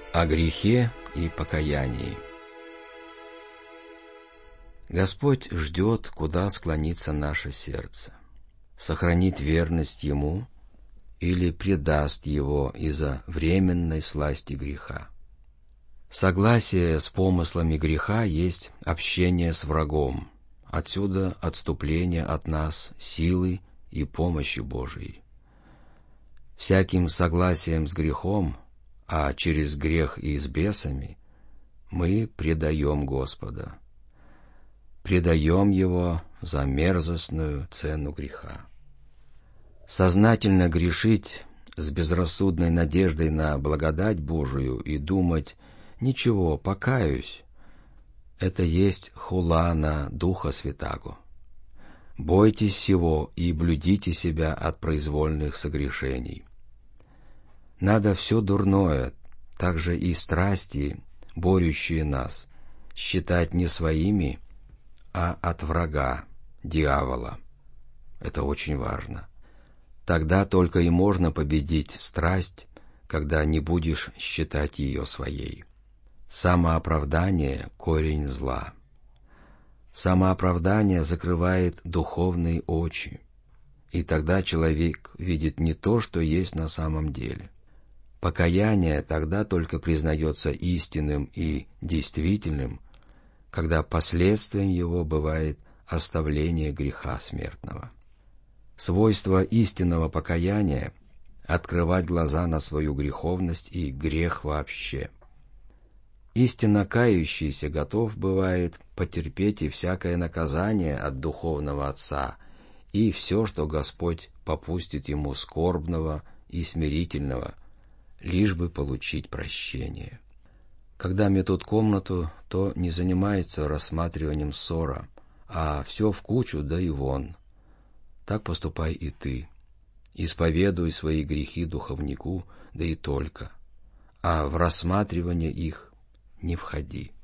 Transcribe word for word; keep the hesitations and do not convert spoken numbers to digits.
О грехе и покаянии. Господь ждет, куда склонится наше сердце: сохранить верность Ему или предаст Его из-за временной сласти греха. Согласие с помыслами греха есть общение с врагом, отсюда отступление от нас силы и помощи Божией. Всяким согласием с грехом, а через грех и с бесами, мы предаем Господа, предаем Его за мерзостную цену греха. Сознательно грешить с безрассудной надеждой на благодать Божию и думать «ничего, покаюсь» — это есть хула на Духа Святаго. Бойтесь сего и блюдите себя от произвольных согрешений. Надо все дурное, также и страсти, борющие нас, считать не своими, а от врага, дьявола. Это очень важно. Тогда только и можно победить страсть, когда не будешь считать ее своей. Самооправдание — корень зла. Самооправдание закрывает духовные очи, и тогда человек видит не то, что есть на самом деле. Покаяние тогда только признается истинным и действительным, когда последствием его бывает оставление греха смертного. Свойство истинного покаяния — открывать глаза на свою греховность и грех вообще. Истинно кающийся готов бывает потерпеть и всякое наказание от духовного отца, и все, что Господь попустит ему скорбного и смирительного, лишь бы получить прощение. Когда метут комнату, то не занимаются рассматриванием ссора, а все в кучу да и вон. Так поступай и ты. Исповедуй свои грехи духовнику, да и только, а в рассматривание их не входи.